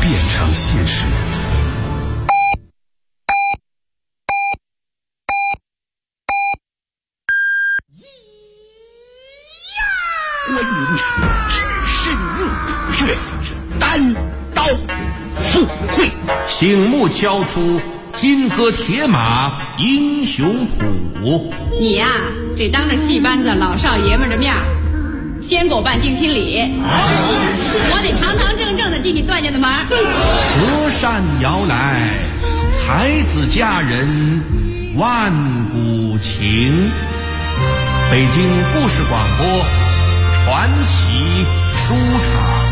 变成现实。 我云只身入土穴，单刀赴会。 醒目敲出金戈铁马英雄谱。 你呀，得当着戏班子老少爷们的面先给我办定亲礼，我得堂堂正正的进你段家的门。 隔山遥来，才子佳人万古情。北京故事广播传奇书场。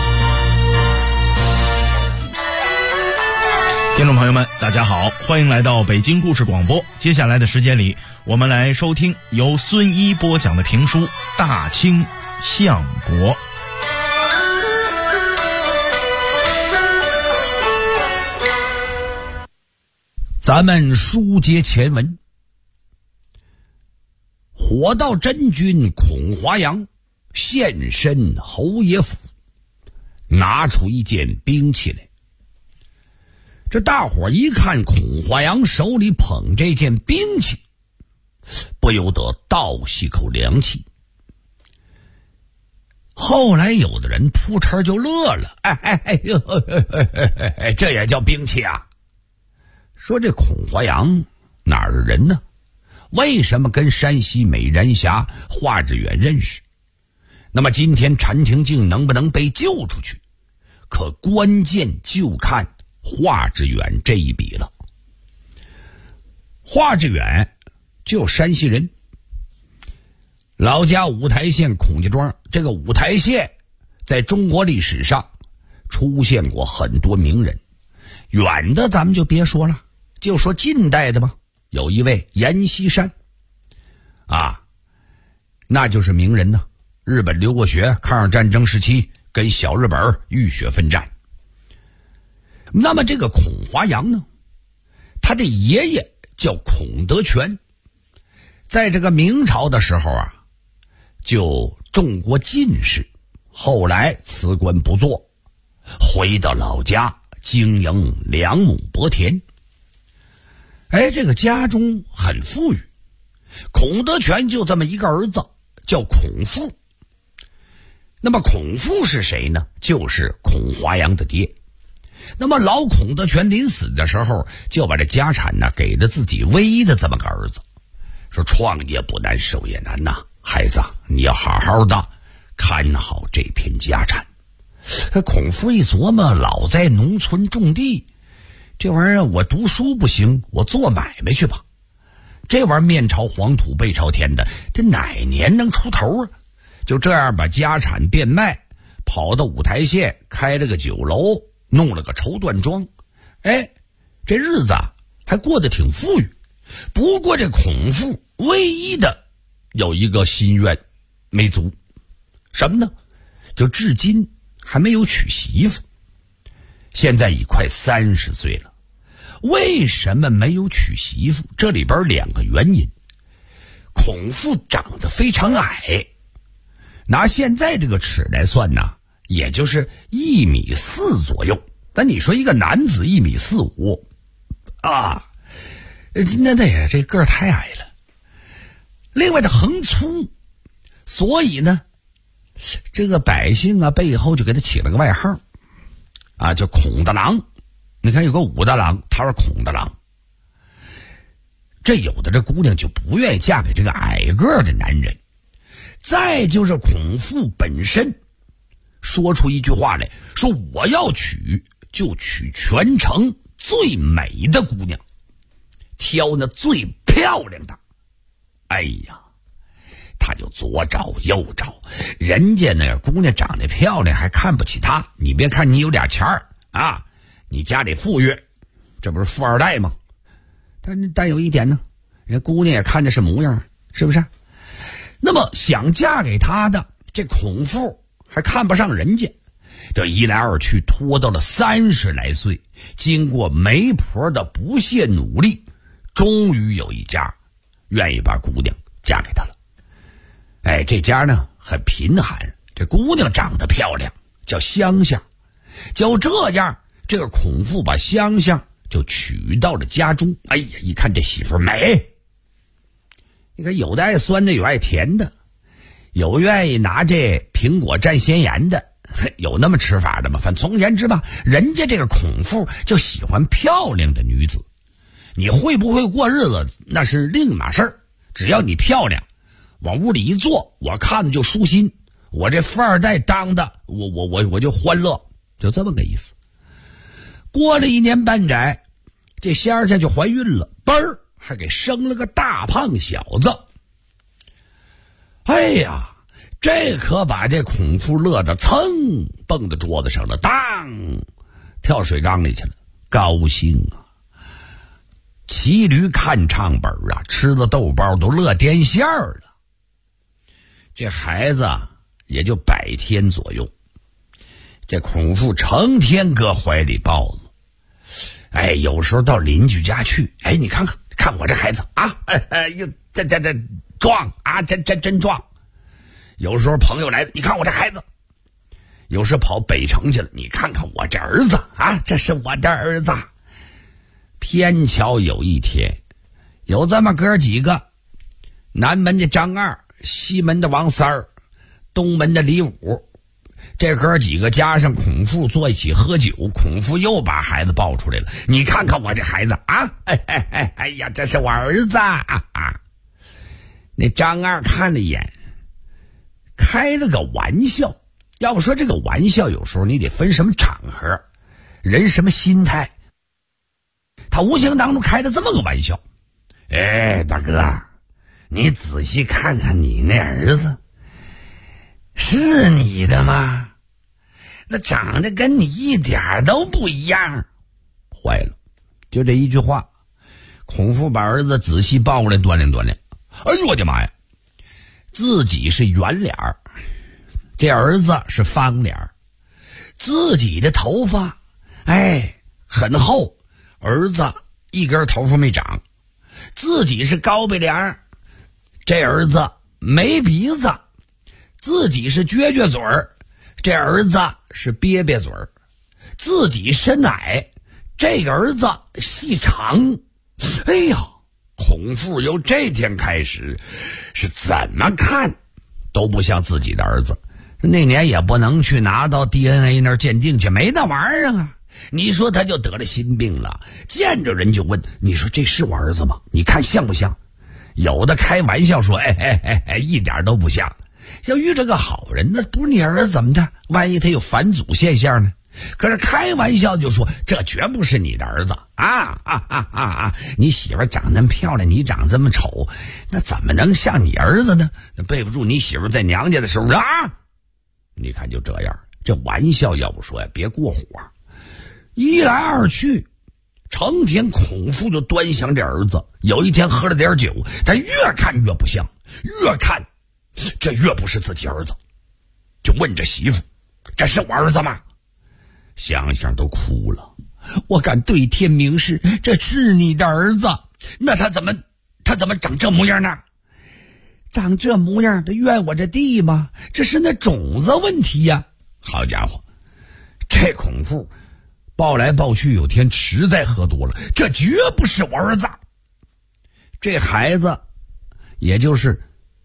听众朋友们大家好，欢迎来到北京故事广播。接下来的时间里，我们来收听由孙一播讲的评书《大清相国》。 咱们书接前文。火道真君孔华阳现身侯爷府，拿出一件兵器来。这大伙一看孔华阳手里捧这件兵器，不由得倒吸口凉气。后来有的人扑哧就乐了，这也叫兵器啊？说这孔华阳哪儿的人呢？为什么跟山西美人侠华志远认识？那么今天陈廷敬能不能被救出去？可关键就看华志远这一笔了。华志远就山西人，老家五台县孔家庄。这个五台县在中国历史上出现过很多名人，远的咱们就别说了，就说近代的吧。有一位阎锡山啊，那就是名人呢。日本留过学，抗日战争时期跟小日本浴血奋战。那么这个孔华阳呢，他的爷爷叫孔德全，在这个明朝的时候啊，就中过进士，后来辞官不做，回到老家经营2亩薄田。这个家中很富裕，孔德全就这么一个儿子叫孔富。那么孔富是谁呢？就是孔华阳的爹。那么老孔德全临死的时候，就把这家产呢给了自己唯一的这么个儿子，说创业不难，守业难呐，孩子你要好好的看好这片家产。孔富一琢磨，老在农村种地，这玩意儿我读书不行，我做买卖去吧。这玩意儿面朝黄土背朝天的，这哪年能出头啊？就这样把家产变卖，跑到五台县开了个酒楼，弄了个绸缎庄。这日子还过得挺富裕。不过这孔富唯一的有一个心愿没足，什么呢？就至今还没有娶媳妇。现在已快30岁了，为什么没有娶媳妇？这里边2个原因。孔富长得非常矮，拿现在这个尺来算呢，也就是1.4米左右。那你说一个男子1.45米啊，那也这个儿太矮了。另外他横粗，所以呢，这个百姓啊背后就给他起了个外号啊，叫孔大郎。你看有个武大郎，他是孔大郎。这有的这姑娘就不愿意嫁给这个矮个的男人。再就是孔富本身说出一句话来，说我要娶就娶全城最美的姑娘，挑那最漂亮的。他就左找右找，人家那个姑娘长得漂亮还看不起他。你别看你有点钱啊，你家里富裕，这不是富二代吗？但有一点呢，人姑娘也看的是模样，是不是？那么想嫁给他的这孔富还看不上人家，这一来二去拖到了30来岁，经过媒婆的不懈努力，终于有一家愿意把姑娘嫁给他了。这家呢很贫寒，这姑娘长得漂亮，叫乡下， 就这样，这个孔父把香香就娶到了家中。哎呀，一看这媳妇美，你看有的爱酸的，有爱甜的，有愿意拿这苹果蘸咸盐的，有那么吃法的吗？反正总而言之吧，人家这个孔父就喜欢漂亮的女子。你会不会过日子那是另一码事儿，只要你漂亮，往屋里一坐，我看着就舒心，我这富二代当的我就欢乐，就这么个意思。过了1年半载，这仙儿家就怀孕了，嘣儿还给生了个大胖小子。哎呀，这可把这孔父乐得噌蹦到桌子上了，当跳水缸里去了，高兴啊！骑驴看唱本啊，吃了豆包都乐颠线儿了。这孩子也就100天左右，这孔父成天搁怀里抱着。哎，有时候到邻居家去，哎，你看我这孩子啊，这壮啊，真壮。有时候朋友来了，你看我这孩子。有时跑北城去了，你看看我这儿子啊，这是我的儿子。偏巧有一天，有这么哥几个，南门的张二，西门的王三儿，东门的李五，这哥几个加上孔父坐一起喝酒，孔父又把孩子抱出来了。你看看我这孩子啊，哎呀，这是我儿子啊！那张二看了一眼，开了个玩笑。要不说这个玩笑有时候你得分什么场合，人什么心态。他无形当中开了这么个玩笑。哎，大哥，你仔细看看你那儿子，是你的吗？那长得跟你一点都不一样。坏了，就这一句话，孔父把儿子仔细抱过来锻炼锻炼。哎呦我的妈呀，自己是圆脸儿，这儿子是方脸儿，自己的头发很厚，儿子一根头发没长，自己是高鼻梁，这儿子没鼻子，自己是撅撅嘴儿，这儿子是瘪瘪嘴儿，自己身矮，这个儿子细长。哎呀，孔父由这天开始是怎么看都不像自己的儿子。那年也不能去拿到 DNA 那儿鉴定去，没那玩意儿啊。你说他就得了心病了，见着人就问，你说这是我儿子吗？你看像不像？有的开玩笑说一点都不像。要遇着个好人，那不是你儿子怎么的？万一他有返祖现象呢？可是开玩笑就说这绝不是你的儿子啊！你媳妇长那么漂亮，你长这么丑，那怎么能像你儿子呢？那背不住你媳妇在娘家的时候啊！你看就这样，这玩笑要不说呀，别过火。一来二去，成天孔父就端详这儿子。有一天喝了点酒，他越看越不像，越看这越不是自己儿子，就问这媳妇，这是我儿子吗？香香都哭了，我敢对天明誓，这是你的儿子。那他怎么长这模样呢？长这模样，他怨我这地吗？这是那种子问题呀！好家伙，这孔父抱来抱去，有天实在喝多了，这绝不是我儿子。这孩子也就是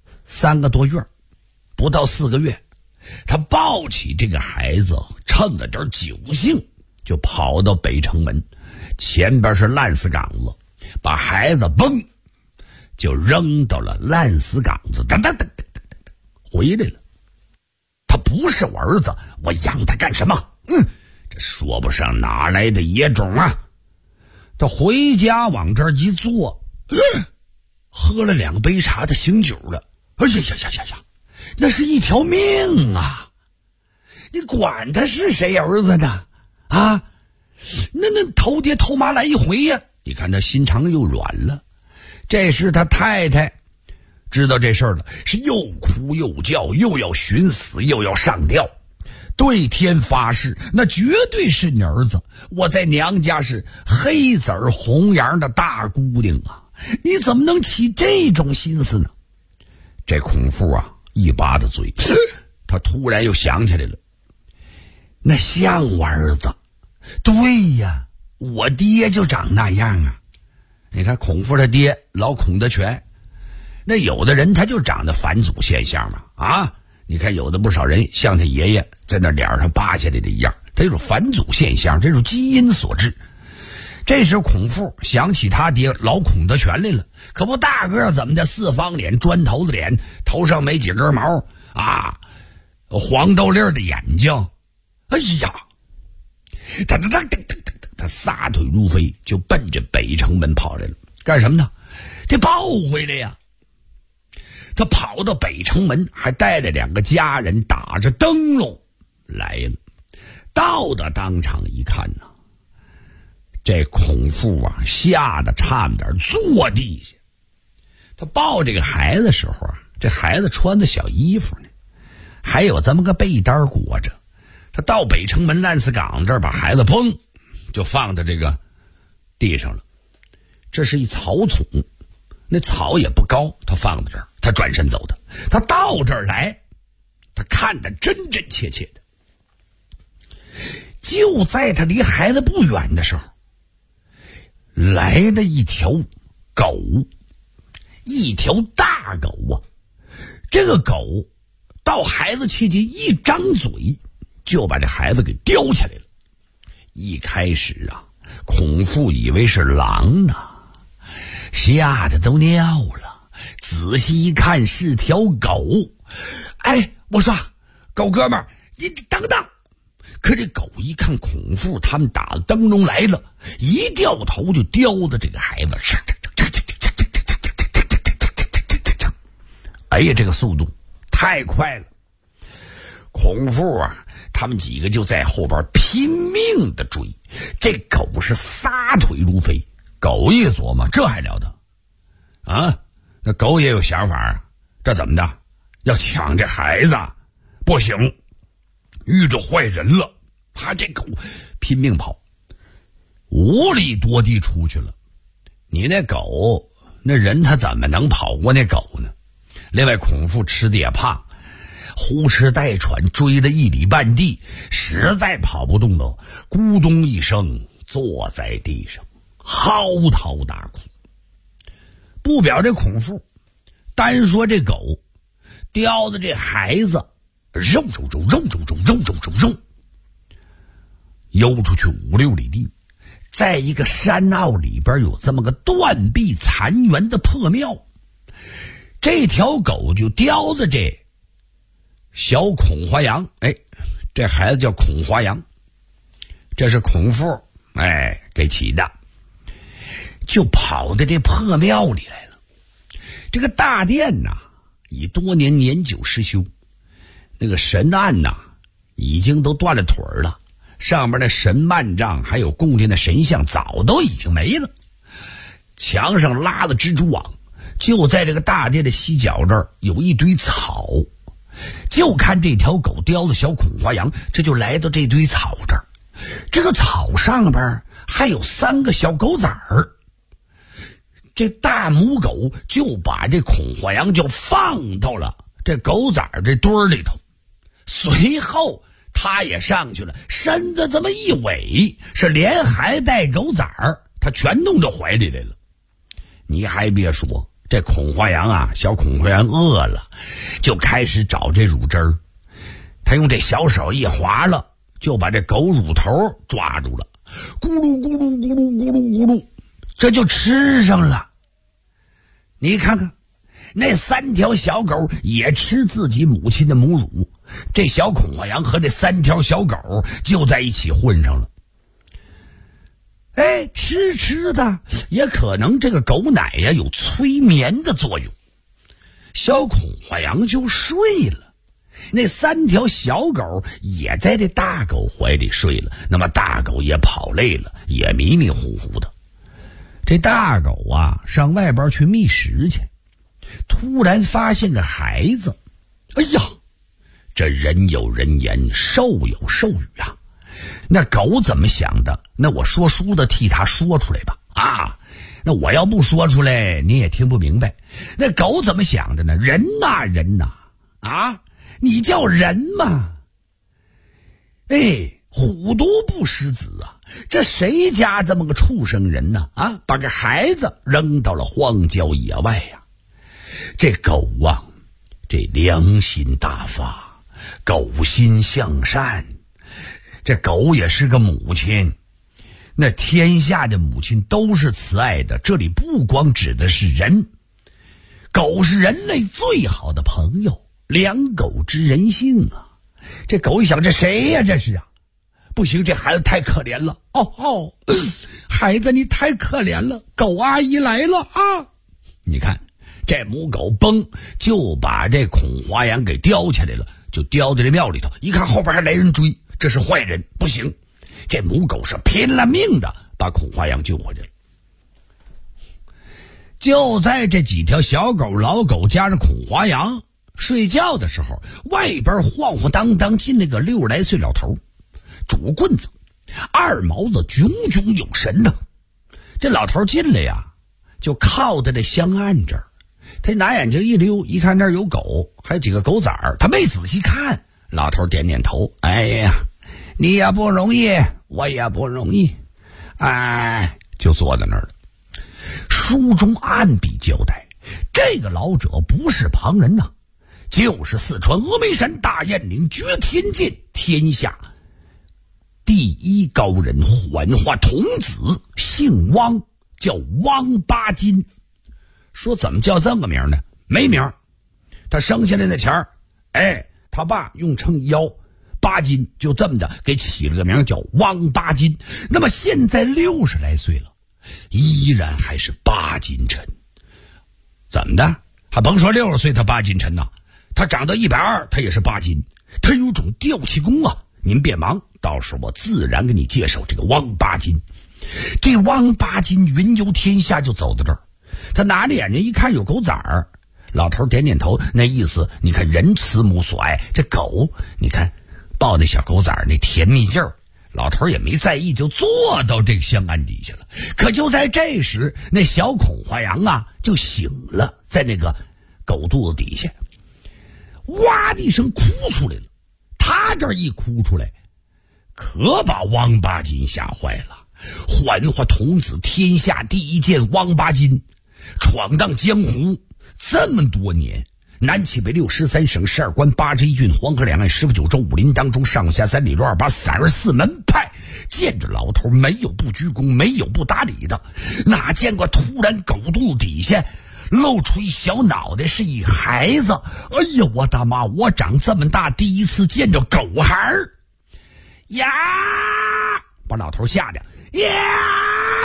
3个多月，不到4个月，他抱起这个孩子，趁了点酒兴，就跑到北城门，前边是烂死岗子，把孩子嘣就扔到了烂死岗子，噔噔噔噔噔噔，回来了。他不是我儿子，我养他干什么？这说不上哪来的野种啊！他回家往这儿一坐，喝了2杯茶，他醒酒了。哎呀，那是一条命啊！你管他是谁儿子呢？啊，那头爹头妈来一回呀！你看他心肠又软了。这时他太太知道这事儿了，是又哭又叫，又要寻死，又要上吊，对天发誓，那绝对是你儿子。我在娘家是黑子儿红阳的大姑娘啊，你怎么能起这种心思呢？这孔父啊，一巴的嘴，他突然又想起来了， 那像我儿子。对呀，我爹就长那样啊。你看孔父他爹老孔德全，那有的人他就长得返祖现象嘛啊！你看有的不少人像他爷爷在那脸上扒下来的一样，他有种返祖现象，这种基因所致。这时孔父想起他爹老孔德全来了，可不大个怎么的，四方脸，砖头的脸，头上没几根毛啊，黄豆粒的眼睛。哎呀，他撒腿如飞，就奔着北城门跑来了。干什么呢？这抱回来呀。他跑到北城门，还带着2个家人，打着灯笼来了。到的当场一看呢，这孔父啊吓得差点坐地下。他抱这个孩子的时候啊，这孩子穿的小衣服呢，还有这么个被单裹着。他到北城门烂死岗这儿，把孩子砰就放到这个地上了。这是一草丛，那草也不高，他放在这儿，他转身走的。他到这儿来，他看得真真切切的。就在他离孩子不远的时候，来了一条狗，一条大狗啊！这个狗到孩子切近，一张嘴就把这孩子给叼起来了。一开始啊，孔父以为是狼呢，吓得都尿了。仔细一看是条狗。哎，我说狗哥们儿，你等等！可这狗一看孔父他们打灯笼来了，一掉头就叼着这个孩子。哎呀，这个速度太快了！孔父啊，他们几个就在后边拼命的追。这狗是撒腿如飞。狗一琢磨，这还了得啊！那狗也有想法啊，这怎么的？要抢这孩子？不行，遇着坏人了。他这狗拼命跑，5里多地出去了。你那狗，那人他怎么能跑过那狗呢？另外孔父吃的也胖，呼哧带喘追了1里半地，实在跑不动了，咕咚一声坐在地上嚎啕大哭。不表这孔父，单说这狗叼的这孩子，肉游出去5、6里地，在一个山坳里边有这么个断壁残垣的破庙。这条狗就叼着这小孔花羊，哎，这孩子叫孔花羊，这是孔父给起的，就跑到这破庙里来了。这个大殿呐，已多年年久失修，那个神案呐，已经都断了腿了，上面的神幔帐还有供殿的神像早都已经没了，墙上拉了蜘蛛网。就在这个大殿的西角这儿有一堆草，就看这条狗叼的小孔花羊，这就来到这堆草这儿。这个草上边还有3个小狗崽儿。这大母狗就把这孔花羊就放到了这狗崽儿这堆儿里头，随后他也上去了，身子这么一尾，是连孩带狗崽儿他全弄到怀里来了。你还别说，这孔花羊啊，小孔花羊饿了，就开始找这乳汁儿。他用这小手一划了，就把这狗乳头抓住了，咕噜咕噜咕噜咕噜咕噜，这就吃上了。你看看，那3条小狗也吃自己母亲的母乳，这小孔花羊和这3条小狗就在一起混上了。哎，吃的也可能这个狗奶呀有催眠的作用，小孔花羊就睡了，那3条小狗也在这大狗怀里睡了。那么大狗也跑累了，也迷迷糊糊的。这大狗啊上外边去觅食去，突然发现个孩子。哎呀，这人有人言，兽有兽语啊。那狗怎么想的？那我说书的替他说出来吧。啊，那我要不说出来你也听不明白。那狗怎么想的呢？人呐，啊，你叫人吗？ 虎毒不食子啊！这谁家这么个畜生人呢？啊，把个孩子扔到了荒郊野外呀！这狗啊，这良心大发，狗心向善，这狗也是个母亲。那天下的母亲都是慈爱的，这里不光指的是人，狗是人类最好的朋友，两狗知人性啊！这狗一想，这谁呀？这是啊！不行，这孩子太可怜了。孩子你太可怜了，狗阿姨来了啊！你看这母狗崩就把这孔华阳给叼起来了，就叼在这庙里头，一看后边还来人追，这是坏人，不行，这母狗是拼了命的把孔华阳救回来了。就在这几条小狗老狗加上孔华阳睡觉的时候，外边晃晃荡荡进那个60来岁老头，拄棍子，二毛子炯炯有神呢。这老头进来呀，就靠在这香案这儿，他拿眼睛一溜，一看那儿有狗，还有几个狗崽儿，他没仔细看。老头点点头，哎呀，你也不容易，我也不容易，哎，就坐在那儿了。书中暗笔交代，这个老者不是旁人呐，就是四川峨眉山大雁岭绝天剑天下第一高人幻化童子，姓汪，叫汪八金。说怎么叫这么名呢？没名，他生下来那前儿，他爸用秤腰八斤，就这么的给起了个名叫汪八斤。那么现在60来岁了，依然还是8斤沉。怎么的？还甭说60岁他8斤沉呐，他长到120他也是8斤。他有种吊气功啊！您别忙，到时候我自然给你介绍这个汪八斤。这汪八斤云游天下就走到这儿，他拿着眼睛一看有狗崽儿，老头点点头，那意思你看人慈母所爱，这狗你看抱那小狗崽儿那甜蜜劲儿，老头也没在意，就坐到这个香案底下了。可就在这时，那小孔华阳啊就醒了，在那个狗肚子底下哇的一声哭出来了。他这一哭出来，可把汪八斤吓坏了。幻化童子天下第一剑汪八斤，闯荡江湖这么多年，南起北6、13省12关81郡，黄河两岸19个九州，武林当中上下3里路28 34门派，见着老头没有不鞠躬，没有不搭理的。哪见过突然狗肚底下露出一小脑袋，是一孩子。哎呀，我的妈！我长这么大第一次见着狗孩儿呀，把老头吓得呀，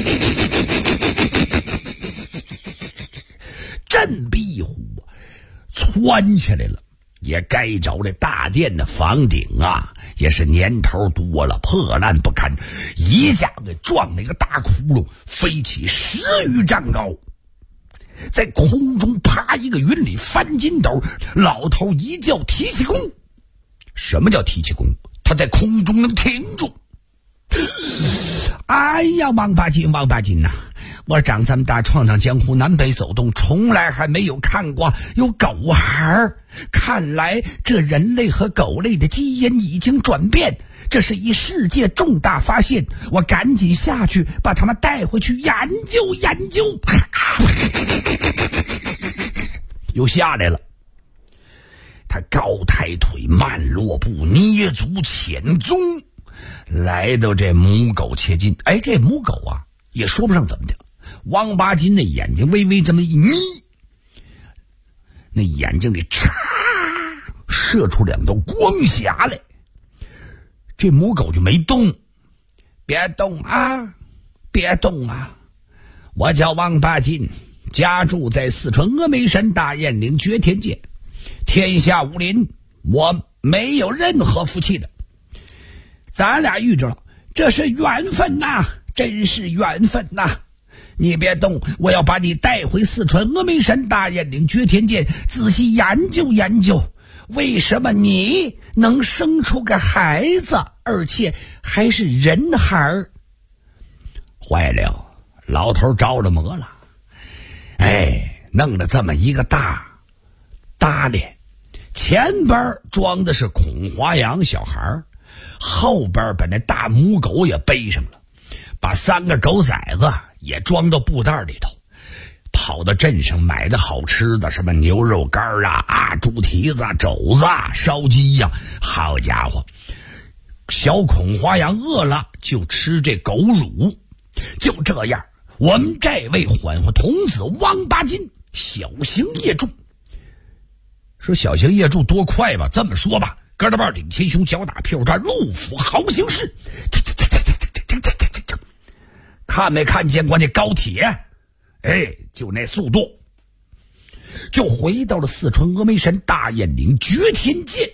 振臂一呼，窜起来了。也该着这大殿的房顶啊，也是年头多了，破烂不堪，一下给撞了一个大窟窿，飞起10余丈高。在空中啪一个云里翻筋斗，老头一叫提气功。什么叫提气功？他在空中能停住。哎呀，王八斤呐，我长这么大闯荡江湖，南北走动，从来还没有看过有狗孩儿。看来这人类和狗类的基因已经转变，这是一世界重大发现，我赶紧下去把他们带回去研究研究。又下来了，他高抬腿，慢落步，捏足潜踪，来到这母狗切近。这母狗啊也说不上怎么的，汪八斤的眼睛微微这么一眯，那眼睛里嚓射出2道光霞来。这母狗就没动。别动啊，别动啊！我叫汪八斤，家住在四川峨眉山大雁岭绝天界，天下武林我没有任何服气的。咱俩遇着了，这是缘分呐，真是缘分呐！你别动，我要把你带回四川峨眉山大雁岭绝天剑，仔细研究研究，为什么你能生出个孩子，而且还是人孩儿？坏了，老头着了魔了。弄了这么一个大脸，前边装的是孔华阳小孩， 后边把那大母狗也背上了，把3个狗崽子也装到布袋里头，跑到镇上买的好吃的，什么牛肉干啊、猪蹄子、肘子、烧鸡呀，好家伙，小孔花呀饿了就吃这狗乳。就这样，我们这位缓缓童子王八斤小型业主，说小型业主多快吧？这么说吧，疙瘩瓣顶前胸，脚打屁股站，路虎好行驶。看没看见过那高铁？哎，就那速度，就回到了四川峨眉山大雁岭绝天涧。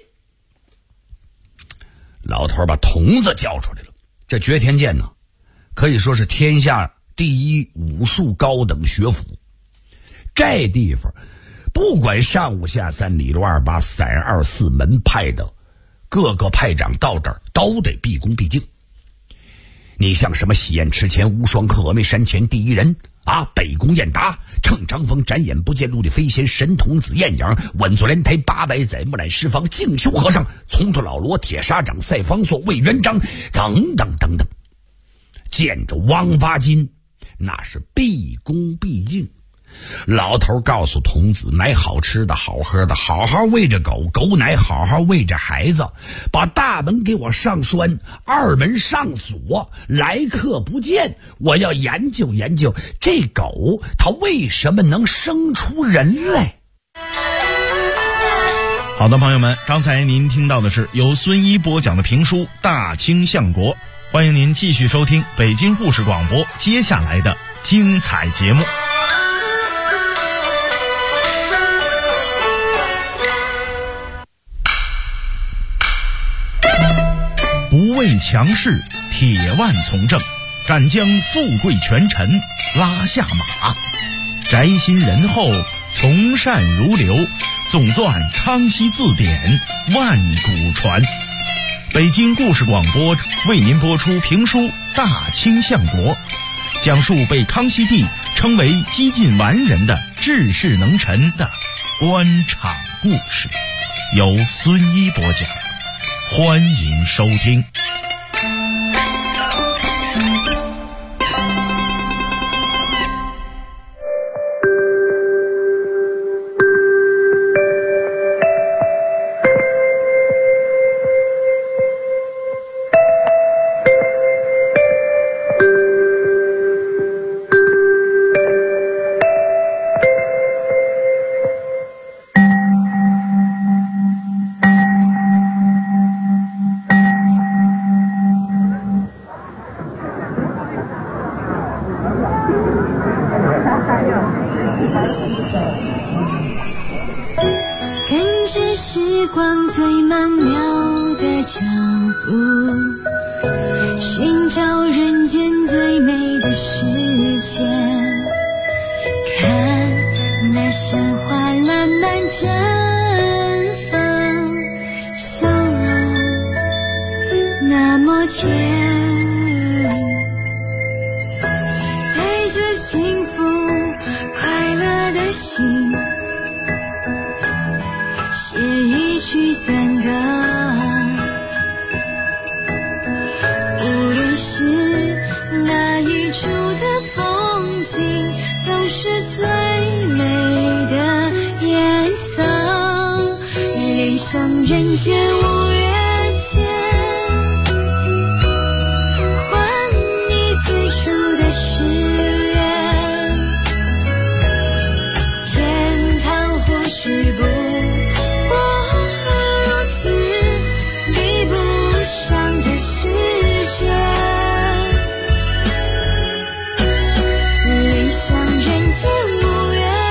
老头把童子叫出来了。这绝天涧呢，可以说是天下第一武术高等学府。这地方不管上5下3里路283 2 4门派的各个派长到这儿都得毕恭毕敬。你像什么喜宴池前无双客、峨眉山前第一人啊，北宫雁达、乘张风、展眼不见陆地飞仙、神童子艳阳、稳坐莲台、八百载、木兰十方、净修和尚、从头老罗、铁砂掌、赛方朔、魏元璋等等等等，见着王八斤那是毕恭毕敬。老头告诉童子，买好吃的好喝的，好好喂着狗，狗奶好好喂着孩子，把大门给我上栓，二门上锁，来客不见。我要研究研究这狗它为什么能生出人来。 好的，朋友们，刚才您听到的是由孙一播讲的评书《大清相国》，欢迎您继续收听北京故事广播接下来的精彩节目。不畏强势，铁腕从政，敢将富贵权臣拉下马，宅心仁厚，从善如流，总纂康熙字典，万古传。北京故事广播为您播出评书《大清相国》，讲述被康熙帝称为几近完人的治世能臣的官场故事，由孙一播讲，欢迎收听。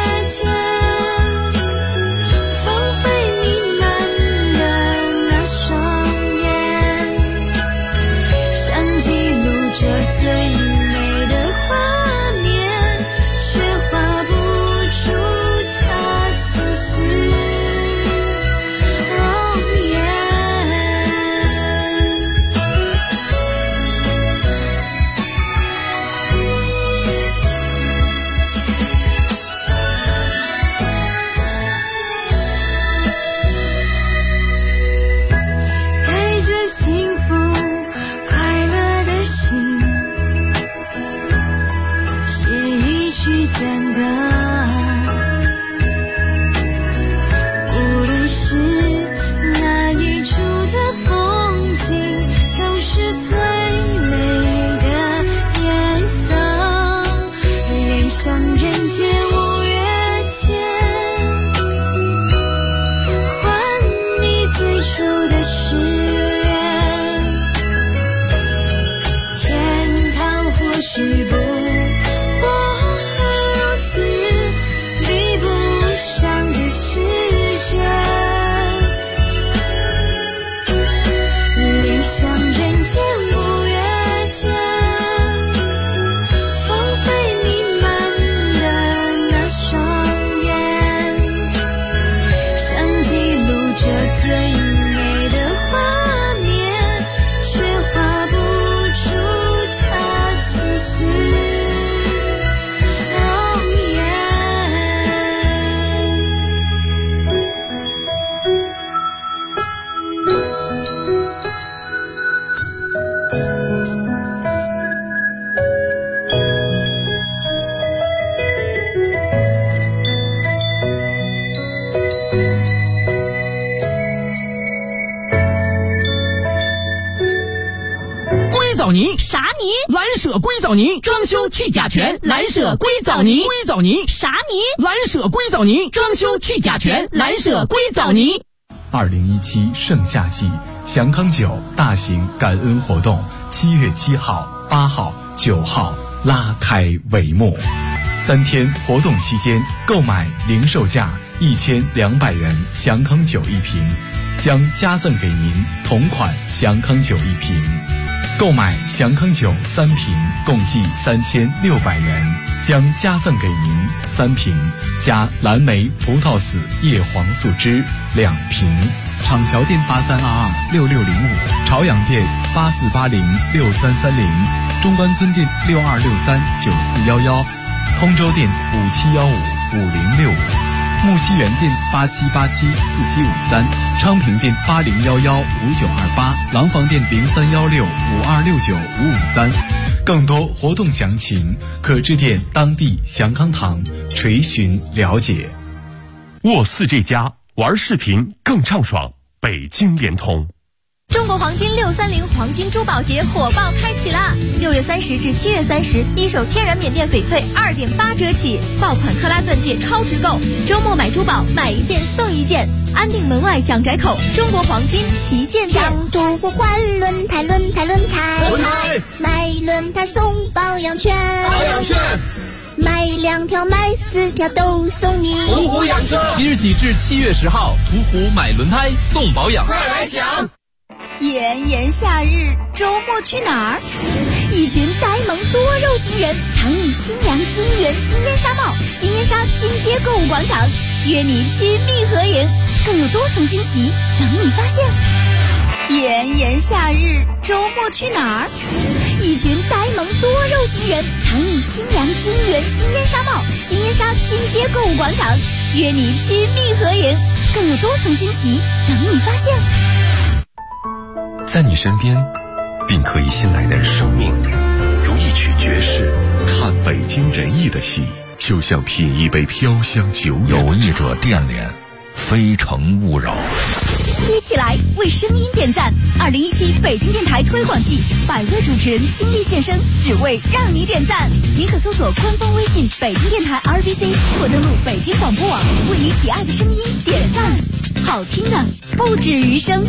放飞弥漫的那双许不过如此，比不上这世界。理想人间五月天，芳菲弥漫的那双眼，想记录这最美的画面，却画不出它其实容颜。 硅藻泥啥泥？ 蓝舍硅藻泥装修去甲醛，蓝舍硅藻泥硅藻泥啥泥？ 蓝舍硅藻泥装修去甲醛，蓝舍硅藻泥。 2017盛夏季祥康酒大型感恩活动7月7号、8号、9号拉开帷幕。3天活动期间，购买零售价1200元祥康酒1瓶，将加赠给您同款祥康酒1瓶。购买祥康酒3瓶，共计3600元，将加赠给您3瓶加蓝莓葡萄籽叶黄素汁2瓶。厂桥店83226605，朝阳店84806330，中关村店62639411，通州店57155065，木樨园店87874753，昌平店80115928，廊坊店031652695553。更多活动详情可致电当地祥康堂垂询了解。 沃4这家玩视频更畅爽，北京联通。 中国黄金630黄金珠宝节火爆开启啦！6月30至7月30，一手天然缅甸翡翠2.8折起，爆款克拉钻戒超值购，周末买珠宝买1件送1件，安定门外蒋宅口中国黄金旗舰店。 上图货换轮胎，买轮胎送保养券，买2条买4条都送你。 途虎养车，即日起至7月10号，途虎买轮胎送保养，快来抢！ 炎炎夏日，周末去哪儿？一群呆萌多肉型人藏匿清凉金源新烟纱帽、新烟纱金街购物广场，约你去蜜合营，更有多重惊喜等你发现。炎炎夏日，周末去哪儿？一群呆萌多肉型人藏匿清凉金源新烟纱帽、新烟纱金街购物广场，约你去蜜合营，更有多重惊喜等你发现。 在你身边，并可以信赖的生命，如一曲爵士。看北京人艺的戏，就像品一杯飘香久远。有意者电联，非诚勿扰。 一起来为声音点赞！2017北京电台推广季，100位主持人倾力现身，只为让你点赞。您可搜索官方微信“北京电台 RBC” 或登录北京广播网，为你喜爱的声音点赞。好听的不止余生。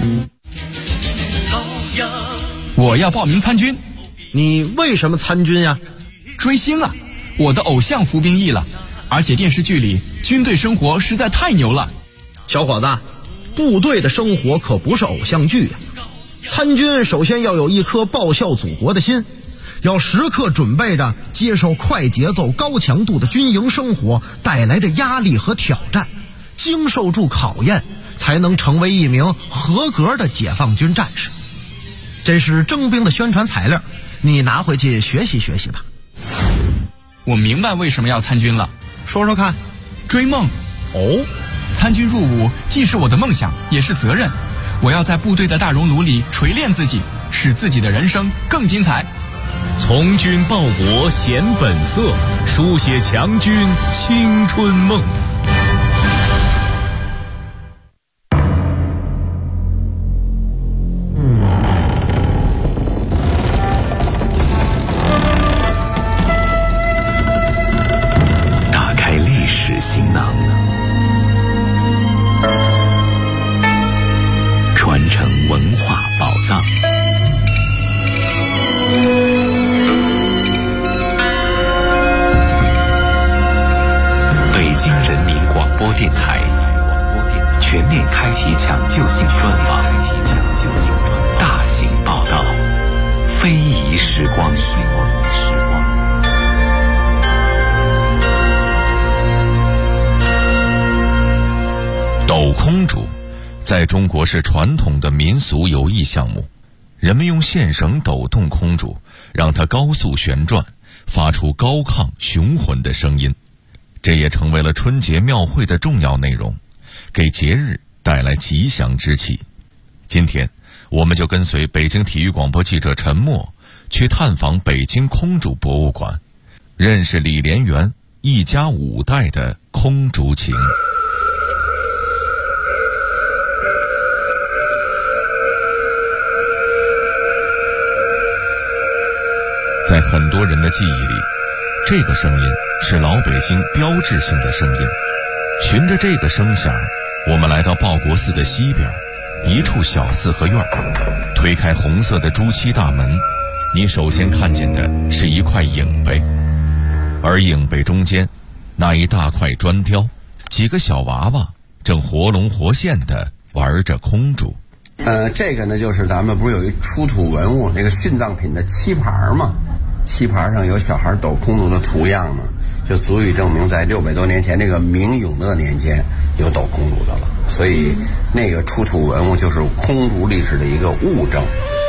我要报名参军。 你为什么参军呀？ 追星啊！我的偶像服兵役了，而且电视剧里军队生活实在太牛了。 小伙子，部队的生活可不是偶像剧呀。参军首先要有一颗报效祖国的心，要时刻准备着接受快节奏高强度的军营生活带来的压力和挑战，经受住考验，才能成为一名合格的解放军战士。这是征兵的宣传材料，你拿回去学习学习吧。 我明白为什么要参军了， 说说看。 追梦。 哦， 参军入伍既是我的梦想，也是责任。我要在部队的大熔炉里锤炼自己，使自己的人生更精彩。 从军报国显本色，书写强军青春梦。 行囊，传承文化宝藏。 电台全面开启抢救性专访，大型报道，非遗时光。 斗空竹在中国是传统的民俗游艺项目，人们用线绳抖动空竹，让它高速旋转，发出高亢雄浑的声音，这也成为了春节庙会的重要内容，给节日带来吉祥之气。今天我们就跟随北京体育广播记者陈默去探访北京空竹博物馆，认识李连元一家5代的空竹情。在很多人的记忆里，这个声音是老北京标志性的声音。循着这个声响，我们来到报国寺的西边一处小四合院，推开红色的朱漆大门，你首先看见的是一块影碑，而影碑中间那一大块砖雕，几个小娃娃正活龙活现地玩着空竹。 这个呢，就是咱们不是有一出土文物那个殉葬品的漆盘吗？漆盘上有小孩抖空竹的图样呢，就足以证明在600多年前这个明永乐年间有抖空竹的了。所以那个出土文物就是空竹历史的一个物证。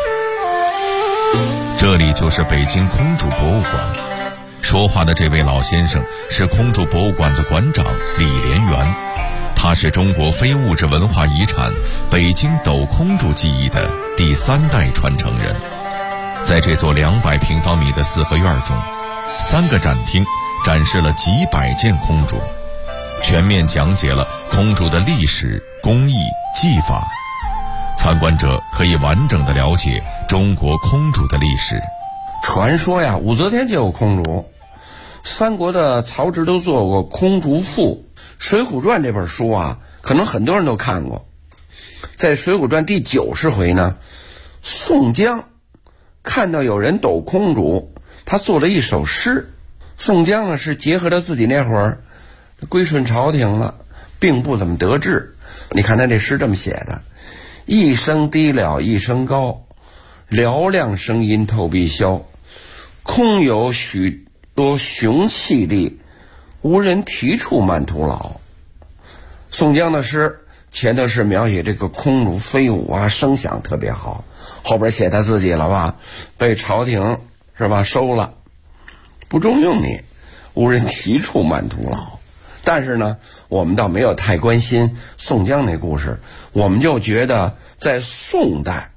这里就是北京空竹博物馆，说话的这位老先生是空竹博物馆的馆长李连元，他是中国非物质文化遗产北京抖空竹技艺的第3代传承人。在这座200平方米的四合院中，3个展厅展示了几百件空竹，全面讲解了空竹的历史、工艺、技法。参观者可以完整地了解中国空竹的历史。 传说呀，武则天就有空竹，三国的曹植都做过空竹赋。水浒传这本书啊，可能很多人都看过。在水浒传第90回呢，宋江看到有人抖空竹，他做了一首诗。宋江呢是结合着自己那会儿归顺朝廷了，并不怎么得志。你看他这诗这么写的：一声低了一声高，嘹亮声音透碧霄，空有许多雄气力，无人提触慢徒劳。宋江的诗前头是描写这个空竹飞舞啊，声响特别好，后边写他自己了吧，被朝廷是吧收了，不重用你，无人提触慢徒劳。但是呢，我们倒没有太关心宋江那故事，我们就觉得在宋代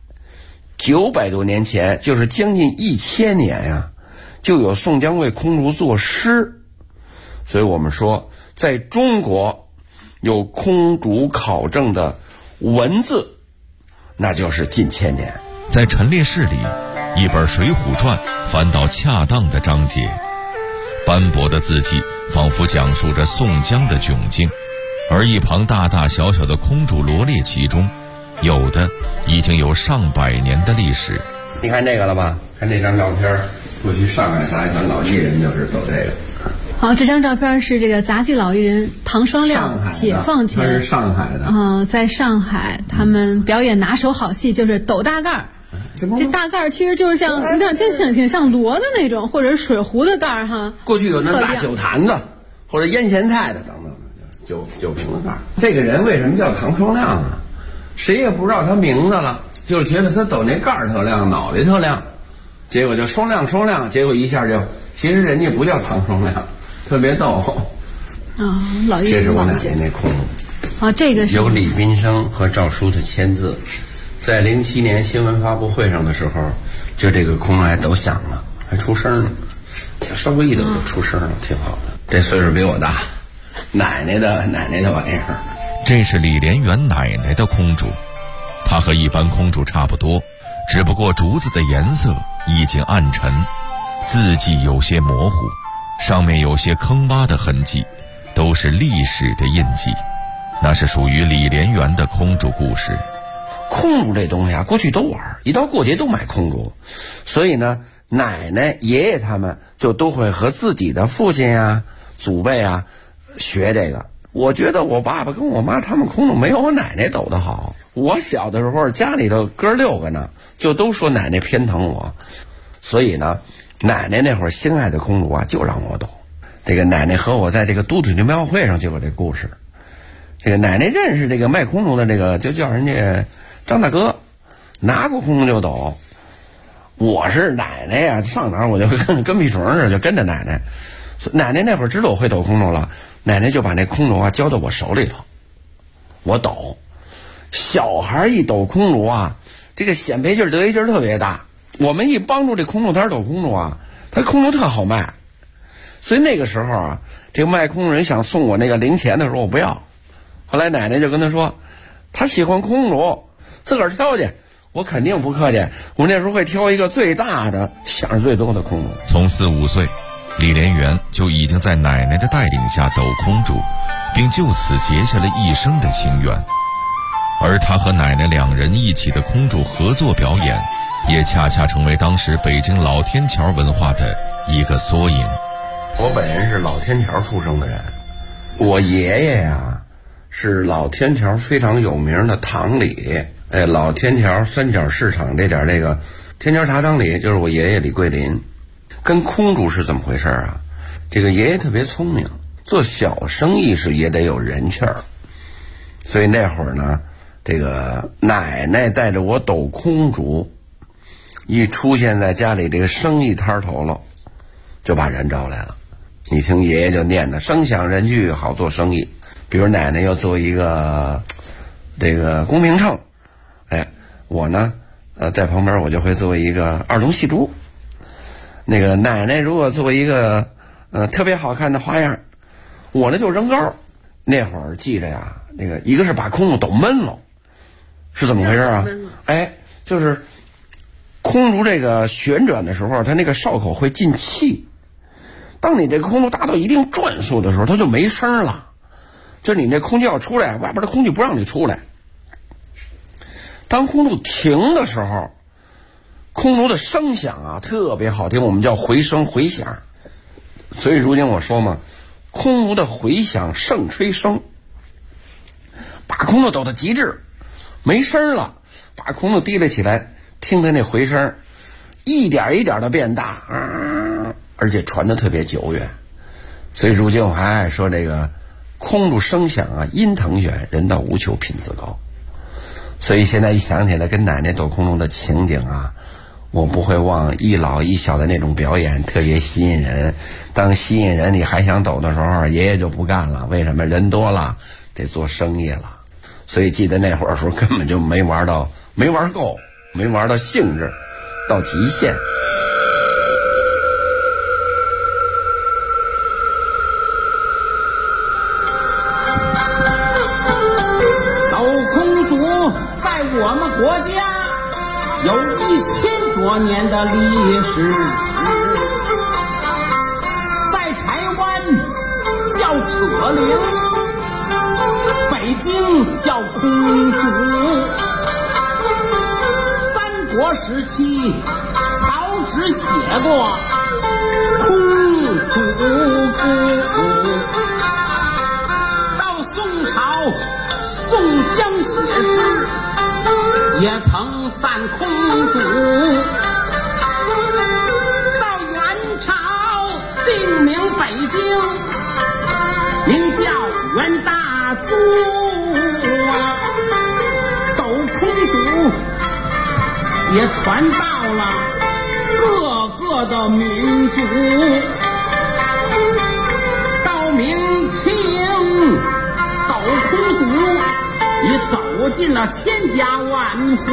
900多年前，就是将近1000年呀，就有宋江为空竹作诗。所以我们说，在中国有空竹考证的文字，那就是近1000年。 在陈列室里，一本《水浒传》翻到恰当的章节，斑驳的字迹仿佛讲述着宋江的窘境，而一旁大大小小的空竹罗列其中，有的已经有上百年的历史。 你看这个了吧？看这张照片，过去上海杂技团老艺人就是抖这个。 好，这张照片是这个杂技老艺人唐双亮解放前， 他是上海的。 在上海他们表演拿手好戏，就是抖大盖儿。这大盖儿其实就是像有点挺像骡子那种，或者是水壶的盖儿哈。 过去有那大酒坛子，或者腌咸菜的等等，酒瓶的盖儿。这个人为什么叫唐双亮啊？谁也不知道他名字了，就是觉得他抖那盖儿特亮，脑袋特亮，结果就双亮，结果一下就，其实人家不叫唐双亮，特别逗。 老艺人。 这是我奶奶那空竹。 这个是有李宾生和赵书的签字。在07年新闻发布会上的时候，就这个空还抖响了，还出声了，稍微一抖就出声了，挺好的。这岁数比我大，奶奶的玩意儿。 这是李连元奶奶的空竹，它和一般空竹差不多，只不过竹子的颜色已经暗沉，字迹有些模糊，上面有些坑洼的痕迹，都是历史的印记。那是属于李连元的空竹故事。 空竹这东西啊，过去都玩，一到过节都买空竹，所以呢，奶奶、爷爷他们就都会和自己的父亲啊、祖辈啊学这个。 我觉得我爸爸跟我妈他们空中没有我奶奶抖得好。我小的时候家里头哥6个呢，就都说奶奶偏疼我，所以呢，奶奶那会儿心爱的空竹啊，就让我抖。这个奶奶和我在这个都腿牛庙会上就有这故事。这个奶奶认识这个卖空竹的这个，就叫人家张大哥，拿过空竹就抖。我是奶奶呀，上哪儿我就跟屁虫似的，就跟着奶奶。奶奶那会儿知道我会抖空竹了，奶奶就把那空竹啊交到我手里头，我抖。小孩一抖空竹啊，这个显摆劲得意劲特别大。我们一帮助这空竹摊抖空竹啊，他空竹特好卖。所以那个时候啊，这个卖空竹人想送我那个零钱的时候，我不要。后来奶奶就跟他说，他喜欢空竹，自个儿挑去。我肯定不客气，我那时候会挑一个最大的、响儿最多的空竹。 从4、5岁，李连元就已经在奶奶的带领下抖空竹，并就此结下了一生的情缘。而他和奶奶2人一起的空竹合作表演，也恰恰成为当时北京老天桥文化的一个缩影。 我本人是老天桥出生的人，我爷爷呀是老天桥非常有名的堂里。老天桥三角市场这点这个天桥茶汤里，就是我爷爷李桂林。跟空竹是怎么回事啊？这个爷爷特别聪明，做小生意是也得有人气儿。所以那会儿呢，这个奶奶带着我抖空竹，一出现在家里这个生意摊头了，就把人招来了。你听爷爷就念的声响人聚，好做生意。比如奶奶要做一个这个公平秤，我呢在旁边我就会做一个二龙戏珠。那个奶奶如果做一个特别好看的花样，我呢就扔高。那会儿记着呀，那个一个是把空竹抖闷了，是怎么回事啊？就是空竹这个旋转的时候，它那个哨口会进气。当你这个空竹达到一定转速的时候，它就没声了。就是你那空气要出来，外边的空气不让你出来。当空竹停的时候，空竹的声响啊特别好听，我们叫回声回响。所以如今我说嘛，空竹的回响胜吹声。把空竹抖到极致，没声了，把空竹提了起来，听它那回声，一点一点的变大，而且传得特别久远。所以如今我还爱说这个空竹声响啊，音腾远，人到无求，品自高。所以现在一想起来跟奶奶抖空竹的情景啊，我不会忘一老一小的那种表演，特别吸引人。当吸引人你还想抖的时候，爷爷就不干了。为什么？人多了，得做生意了。所以记得那会儿的时候根本就没玩够，没玩到兴致，到极限。 我们国家有1000多年的历史，在台湾叫扯铃，北京叫空竹。三国时期曹植写过空竹赋，到宋朝宋江写诗也曾赞空竹，到元朝定名北京，名叫元大都啊。抖空竹也传到了各个的民族，到明清抖空竹也走进了千家万户，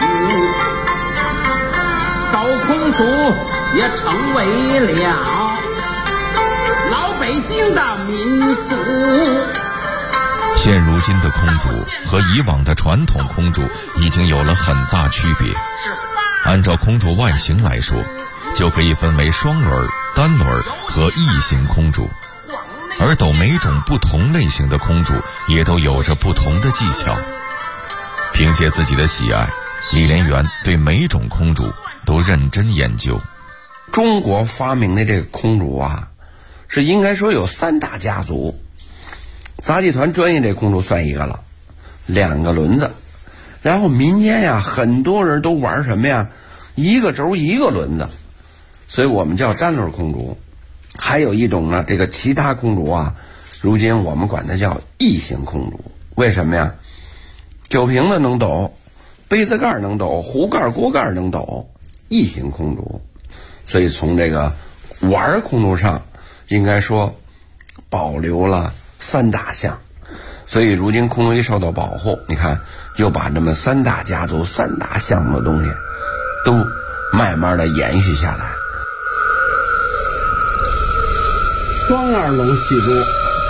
抖空竹也成为了老北京的民俗。 现如今的空竹和以往的传统空竹已经有了很大区别。按照空竹外形来说，就可以分为双轮、单轮和异形空竹。而抖每种不同类型的空竹也都有着不同的技巧。凭借自己的喜爱，李连元对每种空竹都认真研究。 中国发明的这个空竹啊，是应该说有3大家族。 杂技团专业这空竹算一个了，2个轮子。然后民间呀，很多人都玩什么呀，1个轴1个轮子，所以我们叫单轮空竹。还有一种呢，这个其他空竹啊，如今我们管它叫异形空竹。为什么呀？酒瓶子能抖，杯子盖能抖，壶盖锅盖能抖，异形空竹。所以从这个玩空竹上，应该说保留了3大项。所以如今空竹一受到保护，你看又把这么3大家族3大项目的东西都慢慢的延续下来。双耳龙戏珠，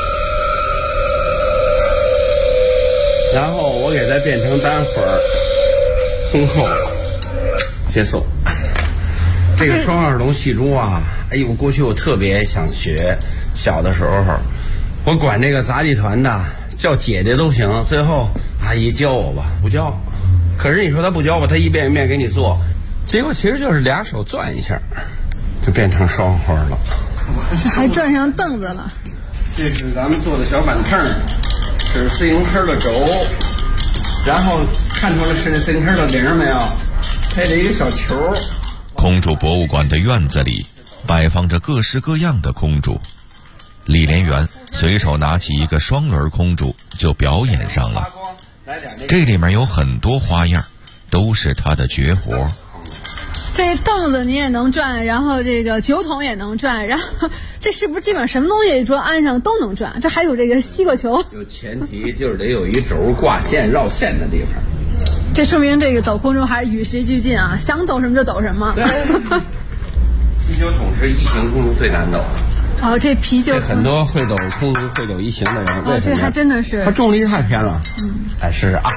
然后我给它变成单混儿，通后接送。这个双耳龙戏珠啊，哎呦，过去我特别想学，小的时候我管这个杂技团的叫姐姐都行，最后阿姨教我吧，不教。可是你说他不教吧，他一遍一遍给你做，结果其实就是2手转一下，就变成双花了。 还转上凳子了。 这是咱们做的小板凳，这是自行车的轴，然后看出来是那自行车的铃没有？配了一个小球。 空竹博物馆的院子里摆放着各式各样的空竹，李连元随手拿起一个双轮空竹就表演上了。这里面有很多花样，都是他的绝活。 这凳子你也能转，然后这个酒桶也能转，然后这是不是基本上什么东西说安上都能转？这还有这个西瓜球。 有前提就是得有一轴挂线绕线的地方。 这说明这个抖空中还是与时俱进啊，想抖什么就抖什么。 啤酒桶是异形空中最难抖的。 哦，这啤酒很多会抖空中会抖异形的人， 哦，这还真的是它重力太偏了。来试试啊，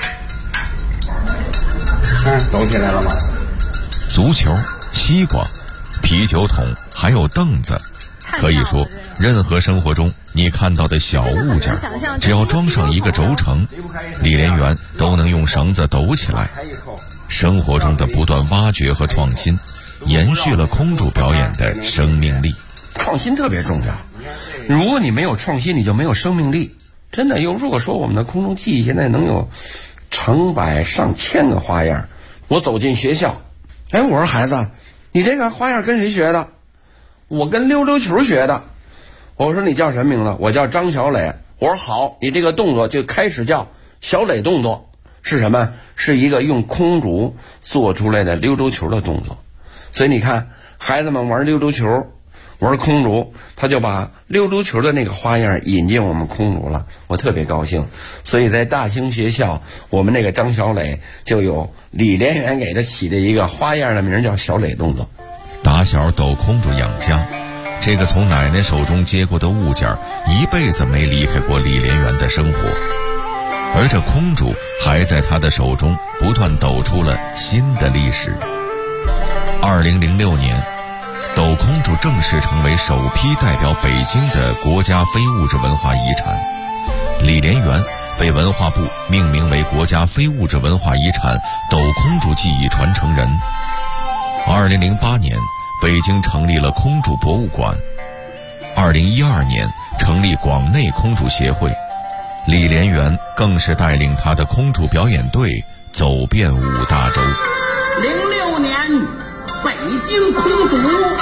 看抖起来了吗？ 足球、西瓜、啤酒桶还有凳子，可以说任何生活中你看到的小物件，只要装上一个轴承，李连元都能用绳子抖起来。生活中的不断挖掘和创新，延续了空竹表演的生命力。 创新特别重要，如果你没有创新，你就没有生命力。真的，如果说我们的空中技艺现在能有成百上千个花样，我走进学校，哎，我说孩子，你这个花样跟谁学的？我跟溜溜球学的。我说你叫什么名字？我叫张小磊。我说好，你这个动作就开始叫小磊动作，是什么？是一个用空竹做出来的溜溜球的动作。所以你看，孩子们玩溜溜球，玩空竹，他就把溜溜球的那个花样引进我们空竹了，我特别高兴。所以在大兴学校，我们那个张小磊就有李连元给他起的一个花样的名叫小磊动作。 打小抖空竹养家，这个从奶奶手中接过的物件一辈子没离开过李连元的生活，而这空竹还在他的手中不断抖出了新的历史。2006年，抖空竹正式成为首批代表北京的国家非物质文化遗产，李连元被文化部命名为国家非物质文化遗产抖空竹技艺传承人。2008年，北京成立了空竹博物馆。2012年，成立广内空竹协会。李连元更是带领他的空竹表演队走遍5大洲。 06年，北京空竹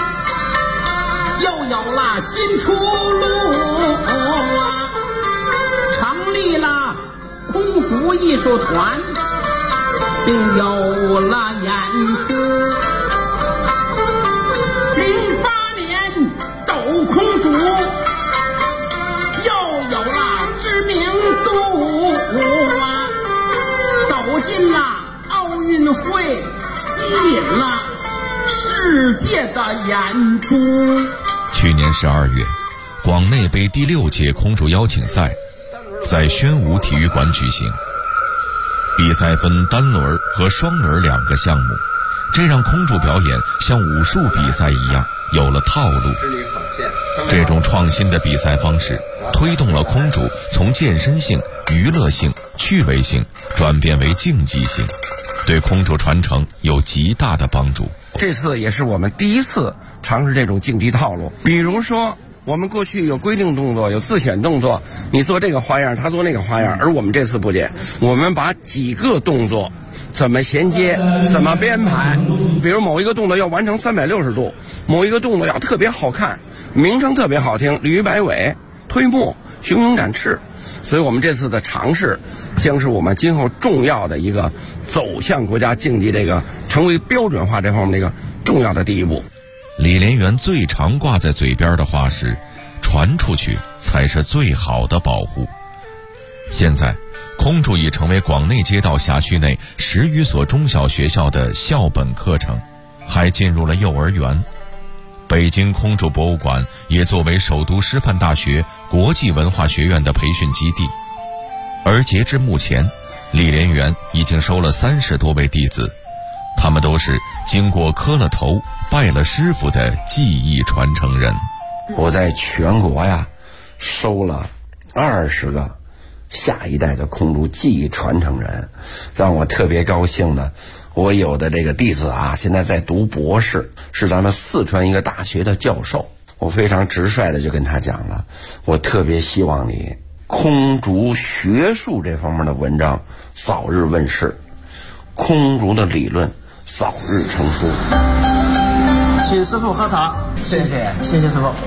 又有了新出路，成立了空竹艺术团，并有了演出。08年，抖空竹又有了知名度，抖进了奥运会，吸引了世界的演出。 去年12月，广内杯第6届空竹邀请赛在宣武体育馆举行，比赛分单轮和双轮2个项目，这让空竹表演像武术比赛一样有了套路。这种创新的比赛方式推动了空竹从健身性、娱乐性、趣味性转变为竞技性，对空竹传承有极大的帮助。 这次也是我们第一次尝试这种竞技套路，比如说我们过去有规定动作，有自选动作，你做这个花样，他做那个花样，而我们这次不减，我们把几个动作怎么衔接，怎么编排，比如某一个动作要完成360度，某一个动作要特别好看，名称特别好听，鲤鱼摆尾、推磨、雄鹰展翅。所以我们这次的尝试将是我们今后重要的一个走向国家竞技这个成为标准化这方面的一个重要的第一步。 李连元最常挂在嘴边的话是传出去才是最好的保护。现在空竹已成为广内街道辖区内10余所中小学校的校本课程，还进入了幼儿园。北京空竹博物馆也作为首都师范大学国际文化学院的培训基地，而截至目前，李连元已经收了30多位弟子，他们都是经过磕了头拜了师傅的技艺传承人。 我在全国呀收了20个下一代的空竹技艺传承人，让我特别高兴的，我有的这个弟子啊，现在在读博士，是咱们四川一个大学的教授。我非常直率的就跟他讲了，我特别希望你空竹学术这方面的文章早日问世，空竹的理论早日成书。 请师傅喝茶，谢谢，谢谢师傅。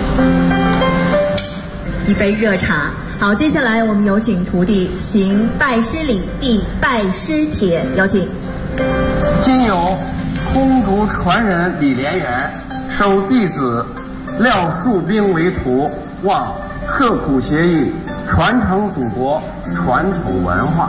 一杯热茶。好，接下来我们有请徒弟行拜师礼，递拜师帖，有请。 今有空竹传人李连元收弟子廖树兵为徒，望刻苦学艺，传承祖国传统文化。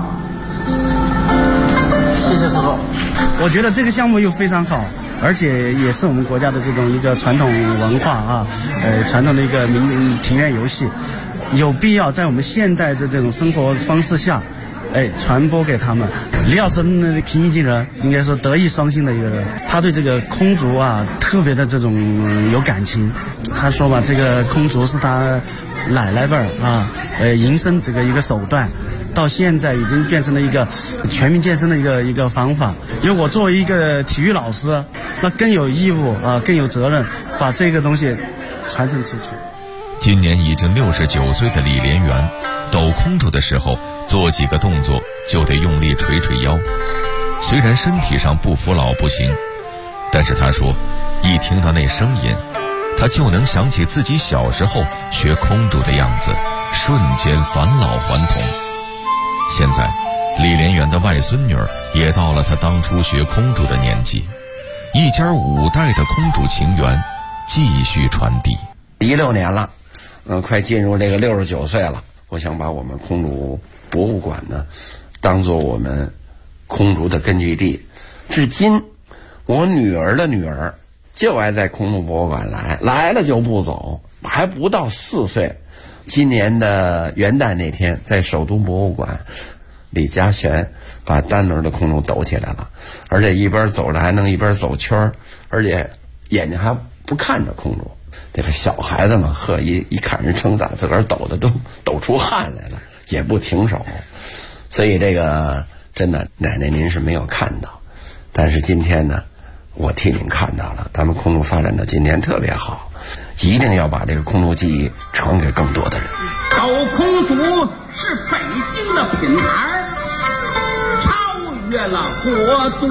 谢谢师傅。 我觉得这个项目又非常好，而且也是我们国家的这种一个传统文化啊，传统的一个庭院游戏，有必要在我们现代的这种生活方式下，传播给他们。李老师平易近人，应该说德艺双馨的一个人，他对这个空竹啊特别的这种有感情。他说嘛，这个空竹是他奶奶辈儿啊，营生这个一个手段。到现在已经变成了一个全民健身的一个方法。因为我作为一个体育老师，那更有义务啊，更有责任把这个东西传承出去。 今年已经69岁的李连元，抖空竹的时候做几个动作就得用力捶捶腰。虽然身体上不服老不行，但是他说，一听到那声音，他就能想起自己小时候学空竹的样子，瞬间返老还童。现在李连元的外孙女儿也到了他当初学空竹的年纪，一家5代的空竹情缘继续传递。 16年了，快进入这个69岁了。我想把我们空竹博物馆呢当做我们空竹的根据地。至今我女儿的女儿就爱在空竹博物馆来了就不走，还不到4岁。今年的元旦那天，在首都博物馆，李嘉璇把单轮的空竹抖起来了，而且一边走着还能一边走圈，而且眼睛还不看着空竹。这个小孩子们一看人称赞，自个儿抖的都抖出汗来了，也不停手。所以这个真的，奶奶您是没有看到，但是今天呢，我替您看到了。咱们空竹发展到今天特别好，一定要把这个空竹技艺传给更多的人。 抖空竹是北京的品牌，超越了国都，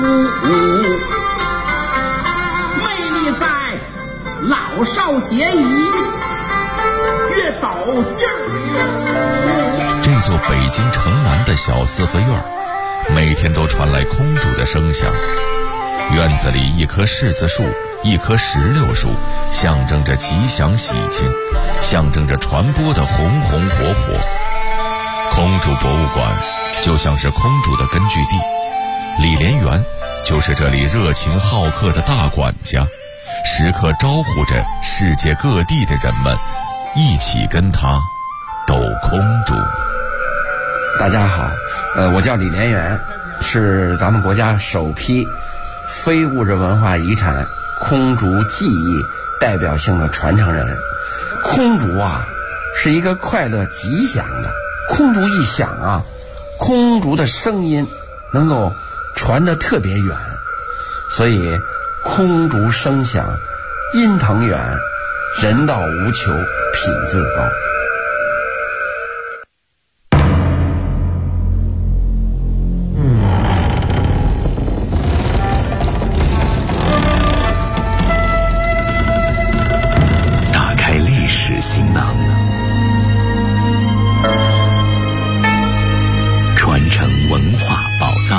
魅力在老少皆宜，越抖劲儿越足。 这座北京城南的小四合院，每天都传来空竹的声响。院子里一棵柿子树，一棵石榴树，象征着吉祥喜庆，象征着传播的红红火火。空竹博物馆就像是空竹的根据地，李连元就是这里热情好客的大管家，时刻招呼着世界各地的人们一起跟他抖空竹。 大家好，我叫李连元，是咱们国家首批非物质文化遗产空竹技艺代表性的传承人。空竹啊是一个快乐吉祥的，空竹一响啊，空竹的声音能够传得特别远，所以空竹声响音腾远， 人道无求，品质高。 打开历史行囊，传承文化宝藏。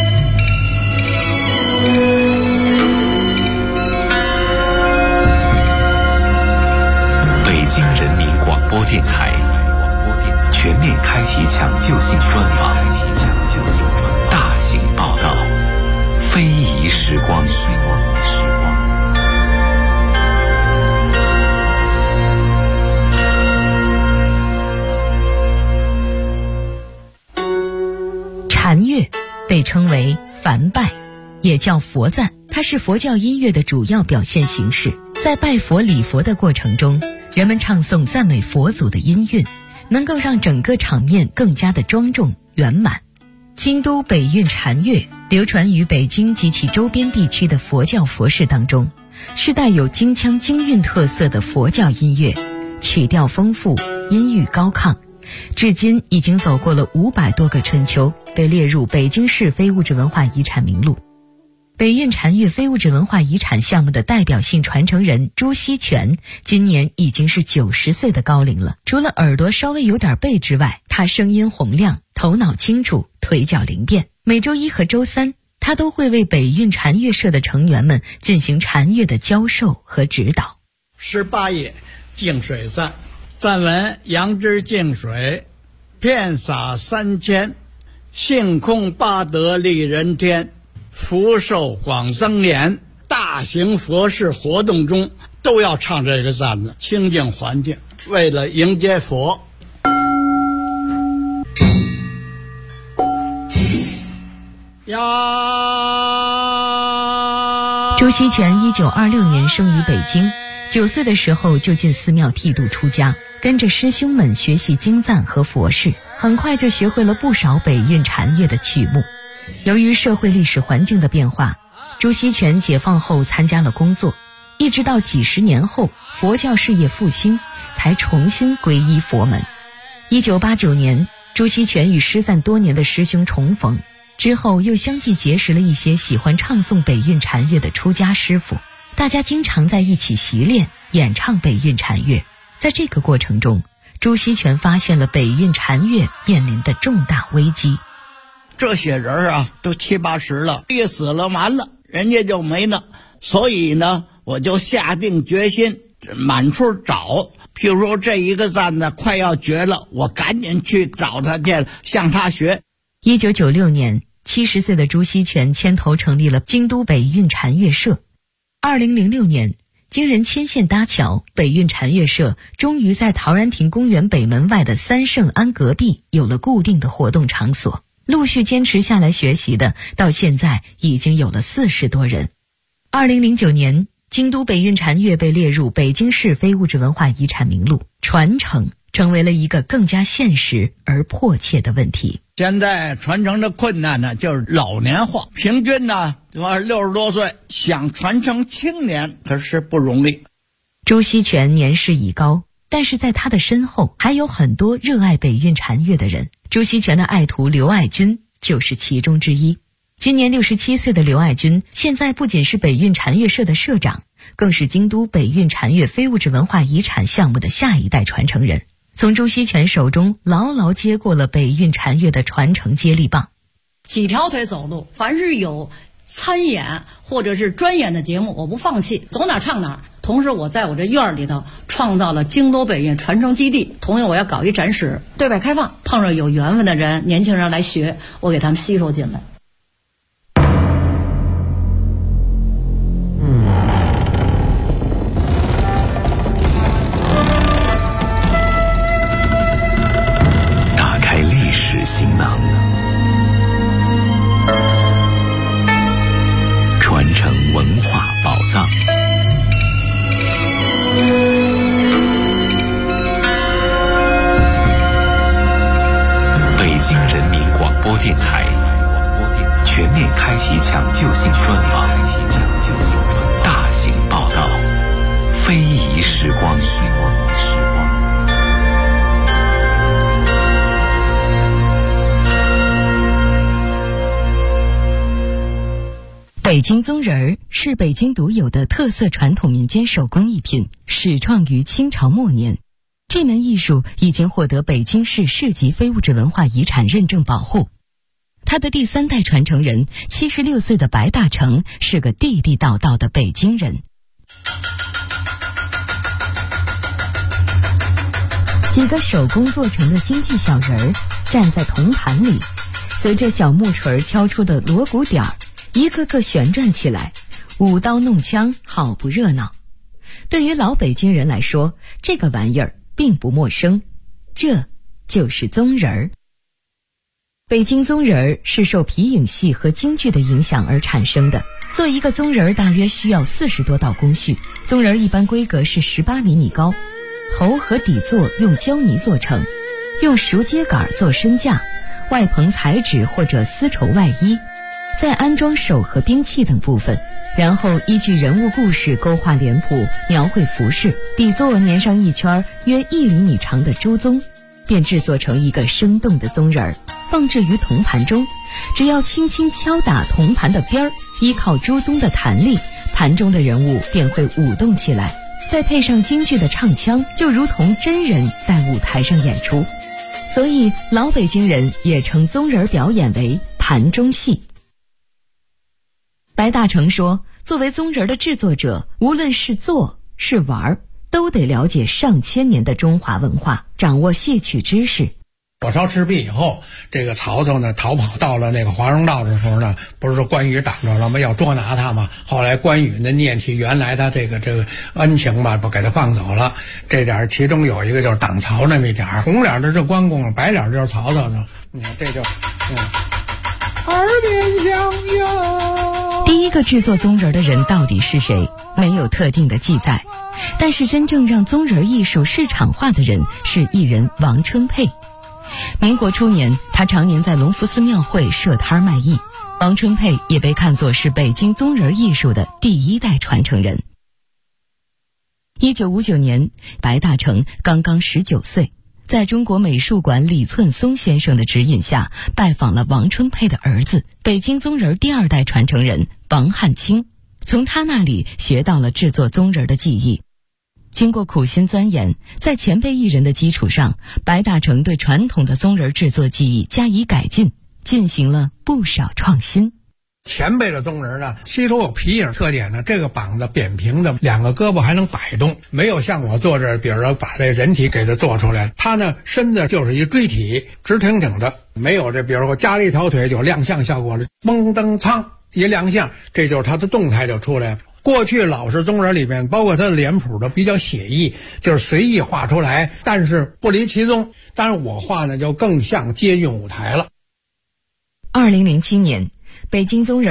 北京人民广播电台全面开启抢救性专访，大型报道，非遗时光。 禅乐被称为梵拜，也叫佛赞，它是佛教音乐的主要表现形式。在拜佛礼佛的过程中，人们唱诵赞美佛祖的音韵，能够让整个场面更加的庄重圆满。京都北韵禅乐流传于北京及其周边地区的佛教佛事当中，是带有京腔京韵特色的佛教音乐，曲调丰富，音域高亢，至今已经走过了500多个春秋，被列入北京市非物质文化遗产名录。北韵禅乐非物质文化遗产项目的代表性传承人朱锡全今年已经是90岁的高龄了。除了耳朵稍微有点背之外，他声音洪亮，头脑清楚，腿脚灵便。每周一和周三，他都会为北韵禅乐社的成员们进行禅乐的教授和指导。 18页净水赞，赞文：杨枝净水，遍洒3000，性空八德利人天，福寿广增延。大型佛事活动中都要唱这个赞子，清净环境，为了迎接佛。呀！ 朱锡全1926年生于北京，9岁的时候就进寺庙剃度出家，跟着师兄们学习经赞和佛事，很快就学会了不少北韵禅乐的曲目。由于社会历史环境的变化，朱锡全解放后参加了工作，一直到几十年后佛教事业复兴，才重新皈依佛门。1989年，朱锡全与失散多年的师兄重逢，之后又相继结识了一些喜欢唱诵北韵禅乐的出家师傅，大家经常在一起习练演唱北韵禅乐。在这个过程中，朱锡全发现了北韵禅乐面临的重大危机。 这些人啊，都70、80了，一死了完了，人家就没了。所以呢，我就下定决心满处找。譬如说这一个赞呢快要绝了，我赶紧去找他去，向他学。 1996年，70岁的朱锡全牵头成立了京都北韵禅乐社。2006年，经人牵线搭桥，北韵禅乐社终于在陶然亭公园北门外的三圣庵隔壁有了固定的活动场所。陆续坚持下来学习的，到现在已经有了40多人。2009年，京都北韵禅乐被列入北京市非物质文化遗产名录，传承成为了一个更加现实而迫切的问题。 现在传承的困难呢，就是老年化，平均呢60多岁，想传承青年可是不容易。 朱锡全年事已高，但是在他的身后还有很多热爱北韵禅乐的人。朱锡全的爱徒刘爱军就是其中之一。今年67岁的刘爱军，现在不仅是北韵禅乐社的社长，更是京都北韵禅乐非物质文化遗产项目的下一代传承人，从朱锡全手中牢牢接过了北韵禅乐的传承接力棒。 几条腿走路，凡是有参演或者是专演的节目，我不放弃，走哪唱哪。同时我在我这院里头创造了京都北韵传承基地，同样我要搞一展示，对外开放，碰上有缘分的人，年轻人来学，我给他们吸收进来。 打开历史行囊，传承文化宝藏。北京人民广播电台移时光。 北京宗人儿是北京独有的特色传统民间手工艺品，始创于清朝末年。这门艺术已经获得北京市市级非物质文化遗产认证保护。他的第3代传承人76岁的白大成是个地地道道的北京人。几个手工做成的京剧小人儿站在铜盘里，随着小木锤敲出的锣鼓点儿，一个个旋转起来，舞刀弄枪，好不热闹。对于老北京人来说，这个玩意儿并不陌生，这就是宗人儿。北京宗人儿是受皮影戏和京剧的影响而产生的。做一个宗人儿大约需要40多道工序。宗人儿一般规格是18厘米高，头和底座用胶泥做成，用熟秸秆做身架，外棚彩纸或者丝绸外衣，再安装手和兵器等部分，然后依据人物故事勾画脸谱，描绘服饰，底座粘上一圈约1厘米长的朱宗，便制作成一个生动的宗人儿，放置于铜盘中。只要轻轻敲打铜盘的边儿，依靠朱宗的弹力，盘中的人物便会舞动起来，再配上京剧的唱腔，就如同真人在舞台上演出。所以老北京人也称宗人表演为盘中戏。白大成说，作为宗人的制作者，无论是做是玩，都得了解上千年的中华文化，掌握戏曲知识。 火烧赤壁以后，这个曹操呢逃跑到了那个华容道的时候呢，不是说关羽挡着了吗？要捉拿他嘛。后来关羽呢念起原来他这个恩情嘛，不给他放走了。这点其中有一个就是挡曹那么一点，红脸的是关公，白脸就是曹操呢。你看这就耳边响哟。 第一个制作宗人的人到底是谁？没有特定的记载。但是真正让宗人艺术市场化的人是艺人王春佩。民国初年，他常年在隆福寺庙会设摊卖艺。王春佩也被看作是北京宗人艺术的第1代传承人。1959年，白大成刚刚19岁，在中国美术馆李寸松先生的指引下，拜访了王春佩的儿子，北京宗人第2代传承人王汉卿，从他那里学到了制作宗人的技艺。经过苦心钻研，在前辈艺人的基础上，白大成对传统的宗人制作技艺加以改进，进行了不少创新。 前辈的宗人呢，吸收有皮影特点呢，这个膀子扁平的，2个胳膊还能摆动，没有像我做这，比如说把这人体给它做出来，他呢身子就是一锥体，直挺挺的，没有这比如说加了一条腿有亮相效果了，嘣噔噌一亮相，这就是他的动态就出来了。过去老式宗人里面，包括他的脸谱的比较写意，就是随意画出来，但是不离其宗。但是我画呢，就更像接近舞台了。 2007年，北京宗人